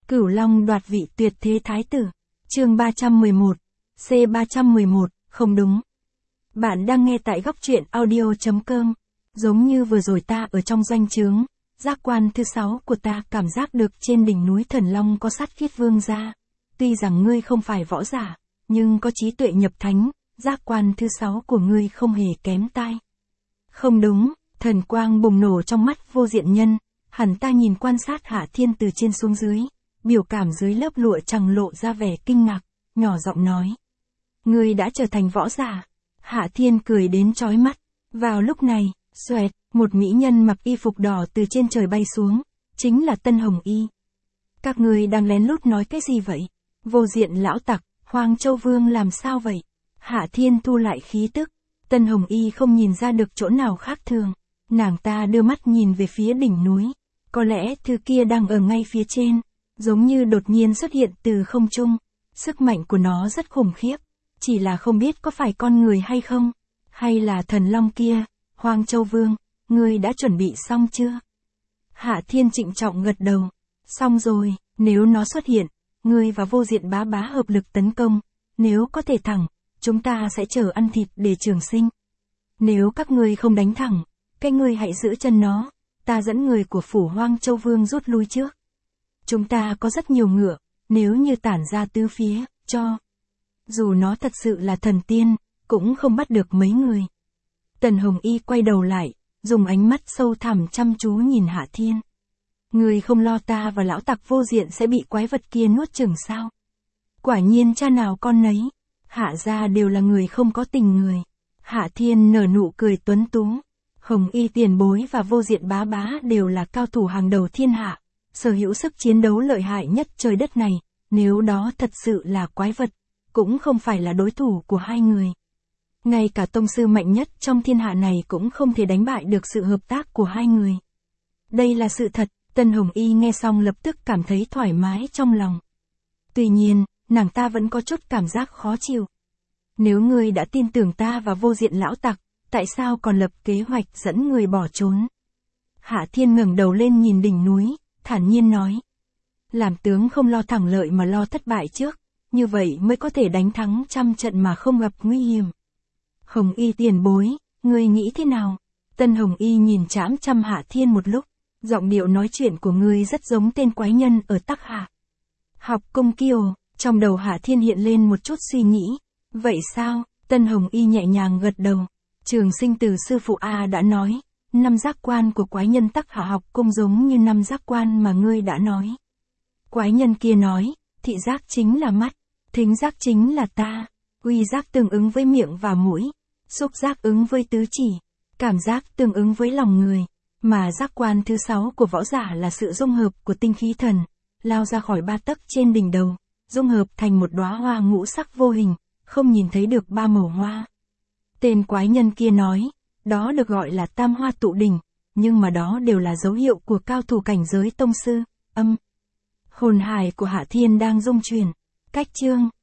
Cửu Long đoạt vị tuyệt thế thái tử. Chương 311. C311, không đúng. Bạn đang nghe tại góc truyện audio.com. Giống như vừa rồi ta ở trong doanh trướng, giác quan thứ 6 của ta cảm giác được trên đỉnh núi Thần Long có sát khiết vương gia. Tuy rằng ngươi không phải võ giả, nhưng có trí tuệ nhập thánh, giác quan thứ 6 của ngươi không hề kém tai. Không đúng, thần quang bùng nổ trong mắt Vô Diện Nhân, hắn ta nhìn quan sát Hạ Thiên từ trên xuống dưới, biểu cảm dưới lớp lụa chằng lộ ra vẻ kinh ngạc, nhỏ giọng nói. Ngươi đã trở thành võ giả. Hạ Thiên cười đến chói mắt. Vào lúc này, xoẹt, một mỹ nhân mặc y phục đỏ từ trên trời bay xuống, chính là Tân Hồng Y. Các ngươi đang lén lút nói cái gì vậy? Vô Diện lão tặc, Hoang Châu Vương làm sao vậy? Hạ Thiên thu lại khí tức, Tân Hồng Y không nhìn ra được chỗ nào khác thường. Nàng ta đưa mắt nhìn về phía đỉnh núi, có lẽ thứ kia đang ở ngay phía trên, giống như đột nhiên xuất hiện từ không trung. Sức mạnh của nó rất khủng khiếp, chỉ là không biết có phải con người hay không, hay là thần long kia. Hoang Châu Vương, ngươi đã chuẩn bị xong chưa? Hạ Thiên trịnh trọng gật đầu. Xong rồi, nếu nó xuất hiện, ngươi và Vô Diện bá bá hợp lực tấn công, nếu có thể thẳng, chúng ta sẽ chờ ăn thịt để trường sinh. Nếu các ngươi không đánh thẳng, cái ngươi hãy giữ chân nó, ta dẫn người của phủ Hoang Châu Vương rút lui trước. Chúng ta có rất nhiều ngựa, nếu như tản ra tứ phía, dù nó thật sự là thần tiên, cũng không bắt được mấy người. Tần Hồng Y quay đầu lại, dùng ánh mắt sâu thẳm chăm chú nhìn Hạ Thiên. Người không lo ta và lão tặc Vô Diện sẽ bị quái vật kia nuốt chửng sao? Quả nhiên cha nào con nấy, Hạ gia đều là người không có tình người. Hạ Thiên nở nụ cười tuấn tú. Hồng Y tiền bối và Vô Diện bá bá đều là cao thủ hàng đầu thiên hạ, sở hữu sức chiến đấu lợi hại nhất trời đất này, nếu đó thật sự là quái vật, cũng không phải là đối thủ của hai người. Ngay cả tông sư mạnh nhất trong thiên hạ này cũng không thể đánh bại được sự hợp tác của hai người. Đây là sự thật, Tân Hồng Y nghe xong lập tức cảm thấy thoải mái trong lòng. Tuy nhiên, nàng ta vẫn có chút cảm giác khó chịu. Nếu ngươi đã tin tưởng ta và Vô Diện lão tặc, tại sao còn lập kế hoạch dẫn người bỏ trốn? Hạ Thiên ngẩng đầu lên nhìn đỉnh núi, thản nhiên nói. Làm tướng không lo thắng lợi mà lo thất bại trước, như vậy mới có thể đánh thắng trăm trận mà không gặp nguy hiểm. Hồng Y tiền bối, ngươi nghĩ thế nào? Tân Hồng Y nhìn chằm chằm Hạ Thiên một lúc, giọng điệu nói chuyện của ngươi rất giống tên quái nhân ở Tắc Hạ. Học Cung Kiều, trong đầu Hạ Thiên hiện lên một chút suy nghĩ. Vậy sao? Tân Hồng Y nhẹ nhàng gật đầu. Trường Sinh từ sư phụ A đã nói, 5 giác quan của quái nhân Tắc Hạ học cung giống như 5 giác quan mà ngươi đã nói. Quái nhân kia nói, thị giác chính là mắt, thính giác chính là ta, uy giác tương ứng với miệng và mũi, xúc giác ứng với tứ chỉ, cảm giác tương ứng với lòng người, mà giác quan thứ 6 của võ giả là sự dung hợp của tinh khí thần, lao ra khỏi 3 tấc trên đỉnh đầu, dung hợp thành một đóa hoa ngũ sắc vô hình, không nhìn thấy được 3 màu hoa. Tên quái nhân kia nói, đó được gọi là tam hoa tụ đỉnh, nhưng mà đó đều là dấu hiệu của cao thủ cảnh giới tông sư. Hồn hải của Hạ Thiên đang rung chuyển. Cách chương